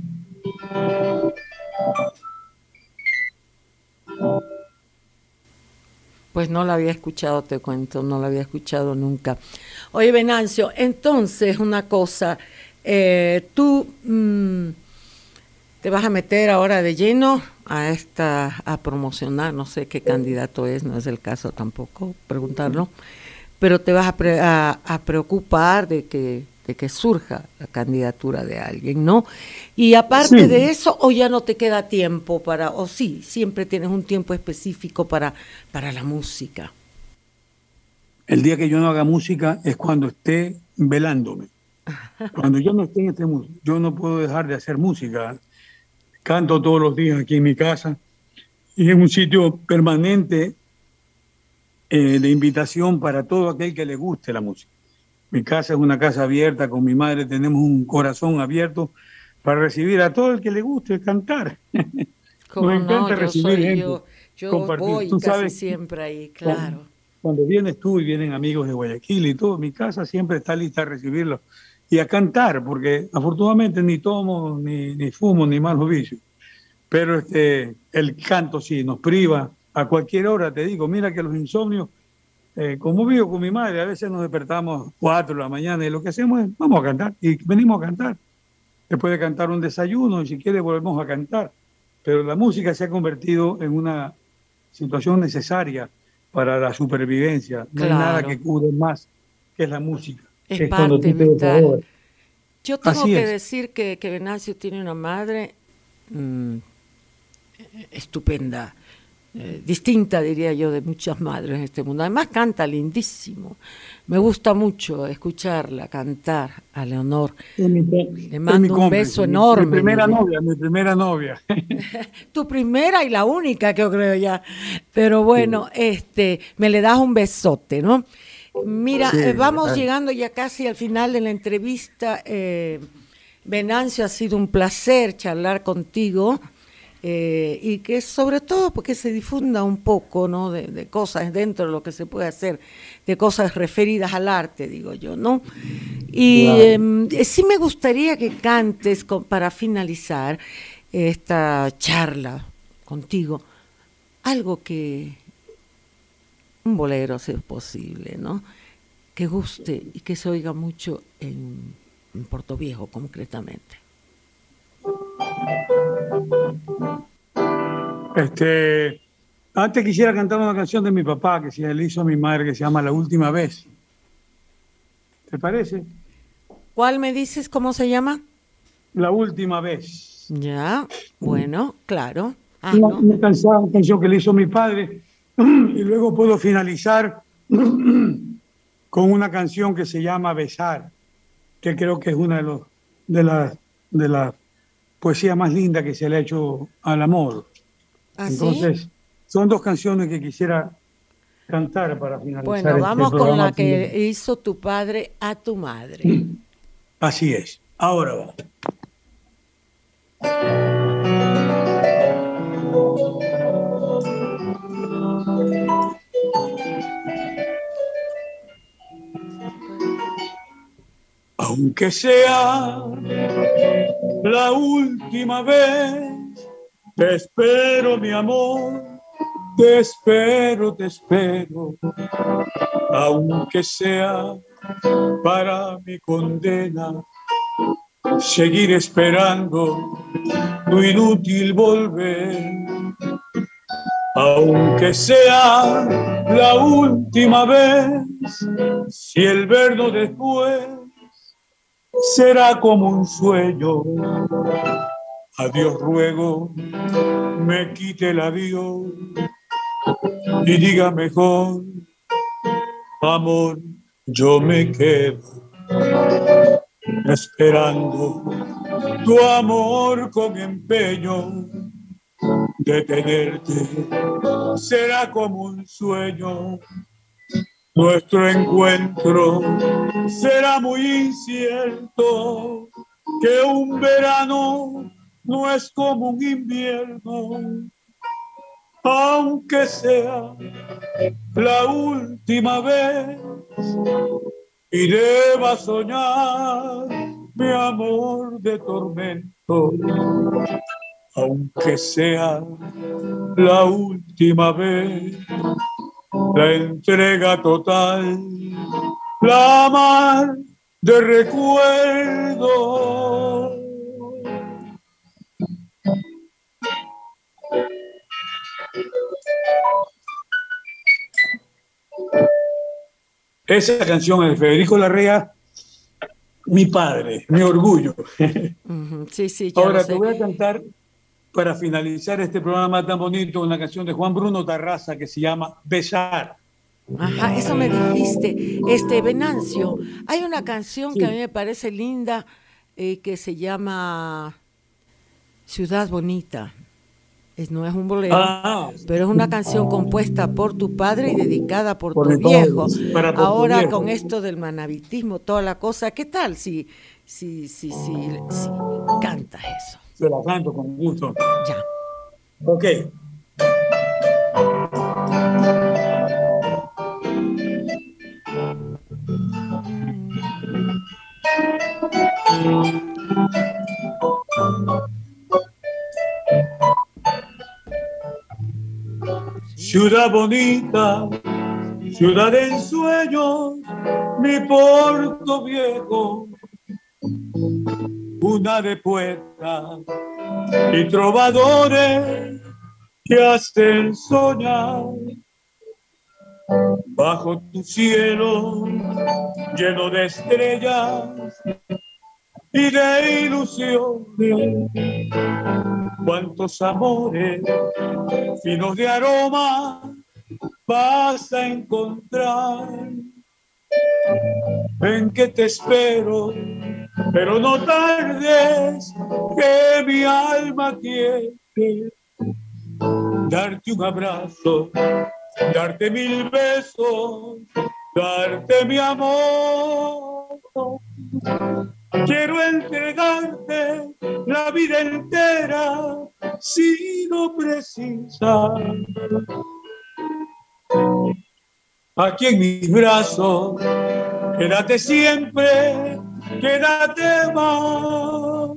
Pues no la había escuchado, te cuento, no la había escuchado nunca. Oye, Venancio, entonces una cosa, tú te vas a meter ahora de lleno a promocionar, no sé qué candidato es, no es el caso tampoco preguntarlo, pero te vas a preocupar de que surja la candidatura de alguien, ¿no? Y aparte de eso, o ya no te queda tiempo o sí, siempre tienes un tiempo específico para la música. El día que yo no haga música es cuando esté velándome. Cuando yo no esté en este mundo, yo no puedo dejar de hacer música. Canto todos los días aquí en mi casa y es un sitio permanente de invitación para todo aquel que le guste la música. Mi casa es una casa abierta, con mi madre tenemos un corazón abierto para recibir a todo el que le guste cantar. Nos encanta recibir gente. Yo voy casi siempre ahí, claro. Cuando vienes tú y vienen amigos de Guayaquil y todo, mi casa siempre está lista a recibirlos y a cantar, porque afortunadamente ni tomo, ni fumo, ni malos vicios. Pero el canto sí nos priva a cualquier hora, te digo, mira que los insomnios, como vivo con mi madre, a veces nos despertamos 4 de la mañana y lo que hacemos es, vamos a cantar, y venimos a cantar. Después de cantar un desayuno, y si quiere volvemos a cantar. Pero la música se ha convertido en una situación necesaria para la supervivencia. No hay nada que cure más que la música. Es parte vital. Yo tengo que decir que Venancio tiene una madre estupenda, distinta, diría yo, de muchas madres en este mundo. Además canta lindísimo. Me gusta mucho escucharla cantar a Leonor. Le mando un beso enorme. Mi primera novia. Tu primera y la única, que yo creo ya. Pero bueno, me le das un besote, ¿no? Mira, vamos llegando ya casi al final de la entrevista. Venancio, ha sido un placer charlar contigo. y que sobre todo porque se difunda un poco, ¿no? de cosas dentro de lo que se puede hacer, de cosas referidas al arte, digo yo, ¿no? Y claro. Sí me gustaría que cantes, para finalizar esta charla contigo, algo un bolero, si es posible, ¿no? Que guste y que se oiga mucho en Puerto Viejo, concretamente. Antes quisiera cantar una canción de mi papá que se le hizo a mi madre, que se llama La Última Vez. ¿Te parece? ¿Cuál me dices? ¿Cómo se llama? La Última Vez. Ya, bueno, claro. Una canción que le hizo mi padre, y luego puedo finalizar con una canción que se llama Besar, que creo que es una de las poesías más lindas que se le ha hecho al amor. ¿Ah, entonces, sí? Son dos canciones que quisiera cantar para finalizar. Bueno, vamos con la que hizo tu padre a tu madre. Así es. Ahora va. Aunque sea la última vez, te espero, mi amor, te espero, te espero. Aunque sea para mi condena, seguir esperando tu inútil volver. Aunque sea la última vez, si el vernos después será como un sueño. A Dios ruego me quite el adiós y diga mejor, amor, yo me quedo esperando tu amor con empeño. De tenerte será como un sueño. Nuestro encuentro será muy incierto, que un verano no es como un invierno. Aunque sea la última vez y deba soñar mi amor de tormento, aunque sea la última vez, la entrega total, la mar de recuerdo. Esa canción es de Federico Larrea, mi padre, mi orgullo. Sí, sí, ahora te voy a cantar, para finalizar este programa tan bonito, una canción de Juan Bruno Tarraza que se llama Besar. Ajá, eso me dijiste. Venancio, hay una canción que a mí me parece linda, que se llama Ciudad Bonita. No es un bolero, pero es una canción compuesta por tu padre y dedicada por tu viejo. Ahora viejo. Con esto del manabitismo, toda la cosa, ¿qué tal si cantas eso? Se la canto con gusto. Ya. Ok. Ciudad bonita, ciudad de ensueños, mi Puerto Viejo, una de poetas y trovadores que hacen soñar. Bajo tu cielo lleno de estrellas y de ilusiones, cuántos amores finos de aroma vas a encontrar. Ven que te espero, pero no tardes, que mi alma quiere darte un abrazo, darte 1000 besos, darte mi amor. Quiero entregarte la vida entera, sí, lo precisa. Aquí en mis brazos, quédate siempre, quédate más.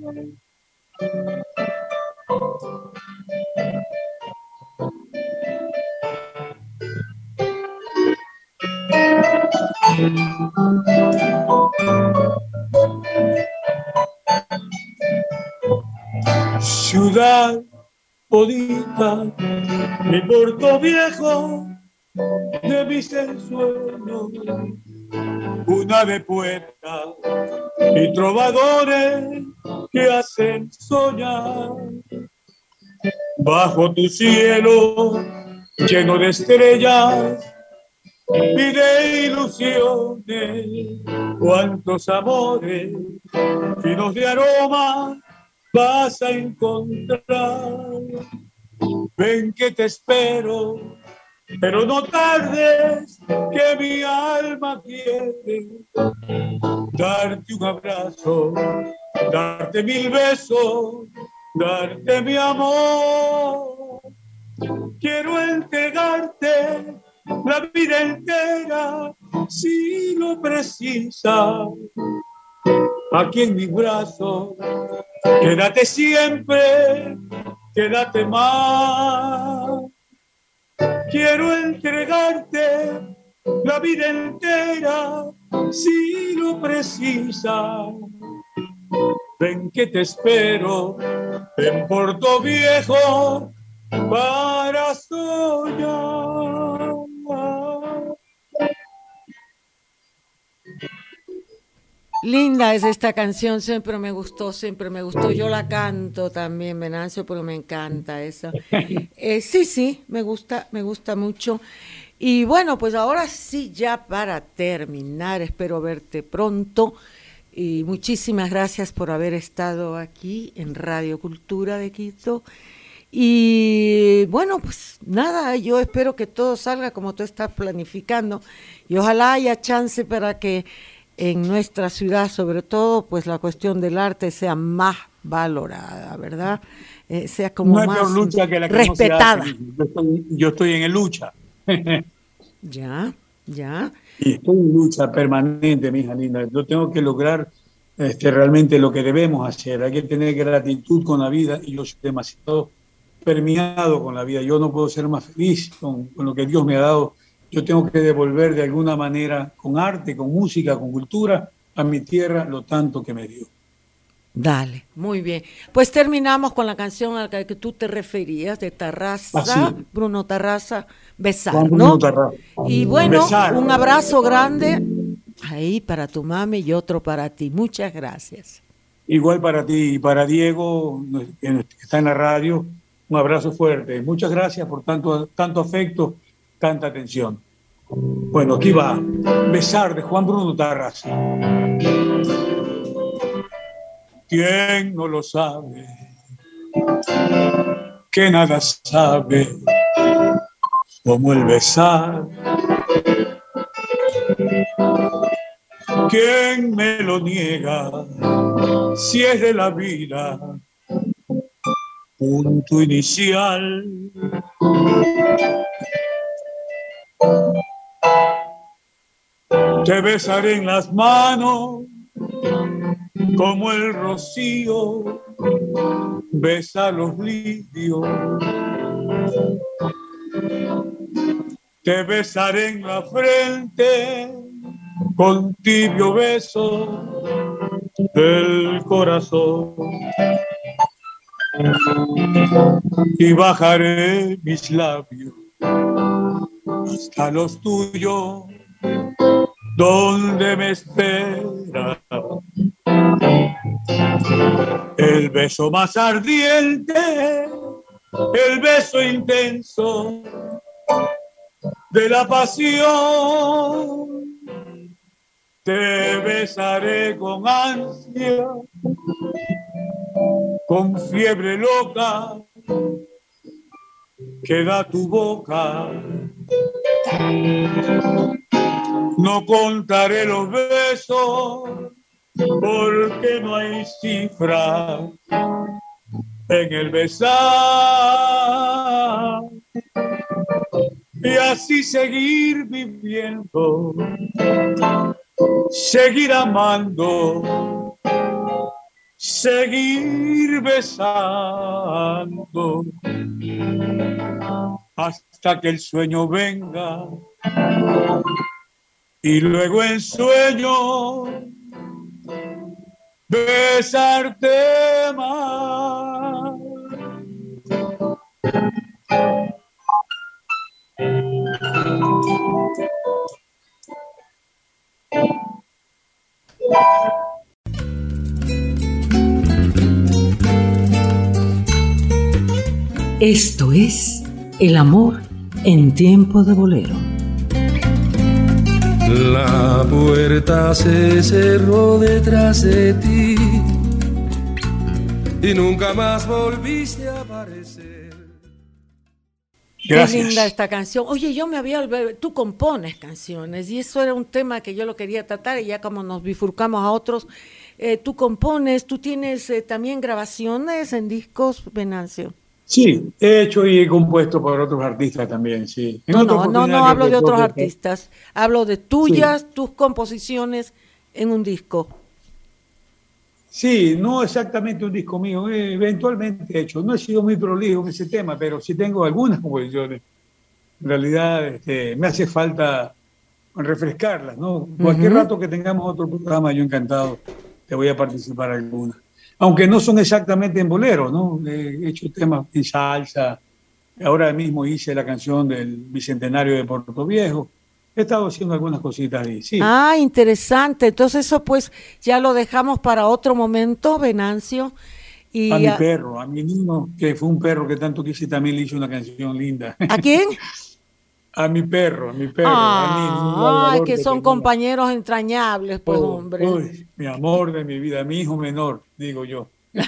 Ciudad bonita, mi Puerto Viejo, de mis ensueños, una de poetas y trovadores que hacen soñar. Bajo tu cielo lleno de estrellas y de ilusiones, cuántos amores finos de aroma vas a encontrar. Ven que te espero, pero no tardes, que mi alma quiere darte un abrazo, darte 1000 besos, darte mi amor. Quiero entregarte la vida entera, si lo precisas. Aquí en mis brazos, quédate siempre, quédate más. Quiero entregarte la vida entera, si lo precisas. Ven que te espero en Puerto Viejo para soñar. Linda es esta canción, siempre me gustó. Yo la canto también, Venancio, pero me encanta esa. Sí, me gusta mucho. Y bueno, pues ahora sí, ya para terminar, espero verte pronto. Y muchísimas gracias por haber estado aquí en Radio Cultura de Quito. Y bueno, pues nada, yo espero que todo salga como tú estás planificando. Y ojalá haya chance para que en nuestra ciudad, sobre todo, pues la cuestión del arte sea más valorada, ¿verdad? Sea como no más lucha que la que respetada. Yo estoy en lucha. Ya. Y estoy en lucha permanente, mi hija linda. Yo tengo que lograr realmente lo que debemos hacer. Hay que tener gratitud con la vida y yo soy demasiado permeado con la vida. Yo no puedo ser más feliz con lo que Dios me ha dado. Yo tengo que devolver de alguna manera, con arte, con música, con cultura, a mi tierra lo tanto que me dio. Dale, muy bien. Pues terminamos con la canción a la que tú te referías, de Tarraza, Bruno Tarraza, Besar, ¿no? Tarraza. Y bueno, Besar. Un abrazo grande ahí para tu mami y otro para ti. Muchas gracias. Igual para ti y para Diego, que está en la radio, un abrazo fuerte. Muchas gracias por tanto afecto, tanta atención. Bueno, aquí va, Besar, de Juan Bruno Tarraza. ¿Quién no lo sabe? Que nada sabe como el besar. ¿Quién me lo niega? Si es de la vida punto inicial. Te besaré en las manos como el rocío besa los lirios. Te besaré en la frente con tibio beso del corazón. Y bajaré mis labios hasta los tuyos, donde me espera el beso más ardiente, el beso intenso de la pasión. Te besaré con ansia, con fiebre loca que da tu boca. No contaré los besos porque no hay cifra en el besar. y así seguir viviendo, seguir amando, seguir besando, hasta que el sueño venga y luego en sueño besarte más. Esto es El amor en tiempo de bolero. La puerta se cerró detrás de ti y nunca más volviste a aparecer. Gracias. Qué linda esta canción. Oye, yo me había olvidado, tú compones canciones y eso era un tema que yo lo quería tratar y ya como nos bifurcamos a otros, tú compones, tú tienes también grabaciones en discos, Venancio. Sí, he hecho y he compuesto por otros artistas también, sí. No hablo de otros artistas, hablo de tuyas, sí. Tus composiciones en un disco. Sí, no exactamente un disco mío, eventualmente he hecho. No he sido muy prolijo en ese tema, pero sí tengo algunas composiciones. En realidad me hace falta refrescarlas, ¿no? Cualquier rato que tengamos otro programa, yo encantado, te voy a participar en alguna. Aunque no son exactamente en bolero, ¿no? He hecho temas en salsa. Ahora mismo hice la canción del Bicentenario de Puerto Viejo. He estado haciendo algunas cositas ahí, sí. Ah, interesante. Entonces eso pues ya lo dejamos para otro momento, Venancio. Y a mi perro, a mi niño, que fue un perro que tanto quise, también le hice una canción linda. ¿A quién? A mi perro. Ay, que son compañeros entrañables, pues, hombre. Uy, mi amor de mi vida, mi hijo menor, digo yo.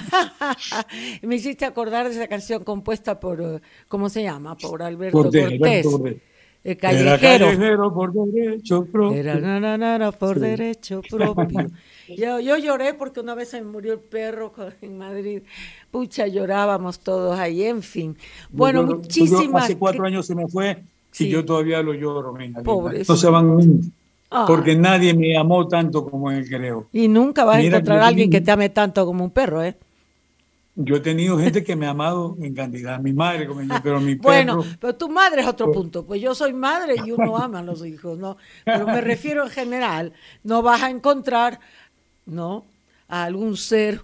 Me hiciste acordar de esa canción compuesta por, ¿cómo se llama? Por Alberto Cortés. Callejero por derecho propio. Era por derecho propio. Yo lloré porque una vez se me murió el perro en Madrid. Pucha, llorábamos todos ahí, en fin. Bueno, muchísimas... Hace 4 años se me fue. Sí. Y yo todavía lo lloro, venga. Pobre. No se van nunca. Porque nadie me amó tanto como él, creo. Y nunca vas a encontrar a alguien que te ame tanto como un perro, ¿eh? Yo he tenido gente que me ha amado en cantidad. Mi madre, como yo, pero mi perro... Bueno, pero tu madre es otro punto. Pues yo soy madre y uno ama a los hijos, ¿no? Pero me refiero en general. No vas a encontrar, ¿no?, a algún ser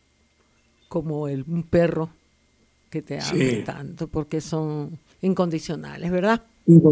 como un perro que te ame tanto, porque son incondicionales, ¿verdad?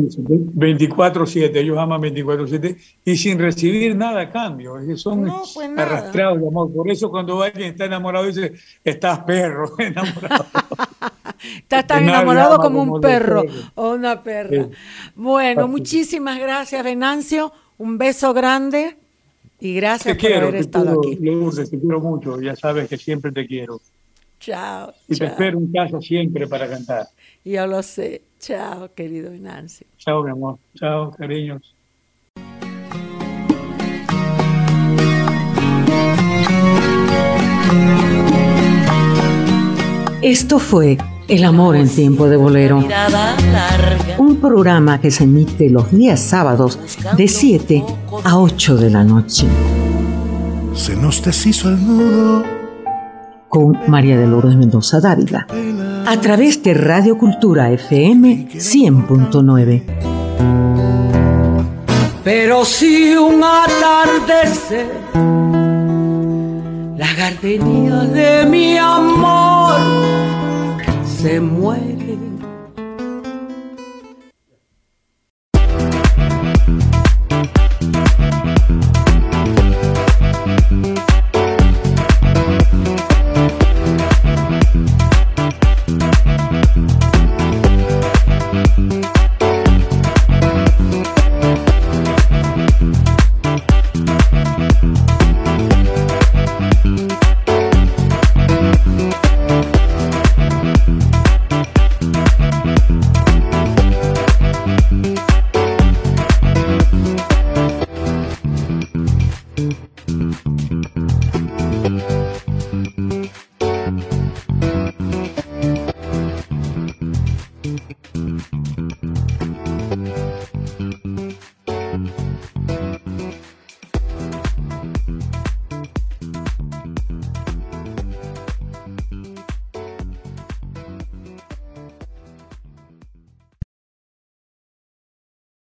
24/7, ellos aman 24/7 y sin recibir nada a cambio, son arrastrados de amor. Por eso cuando alguien está enamorado dice, estás perro, enamorado. Estás tan enamorado como un perro o una perra. Sí. Bueno, muchísimas gracias, Venancio, un beso grande y gracias por haber estado aquí. Lourdes, te quiero mucho, ya sabes que siempre te quiero. Chao. Y te espero en casa siempre para cantar. Yo lo sé. Chao, querido Venancio. Chao, mi amor. Chao, cariños. Esto fue El amor en tiempo de bolero. Un programa que se emite los días sábados de 7 a 8 de la noche. Se nos deshizo el nudo. Con María de Lourdes Mendoza Dávila. A través de Radio Cultura FM 100.9. Pero si un atardecer las gardenias de mi amor se mueren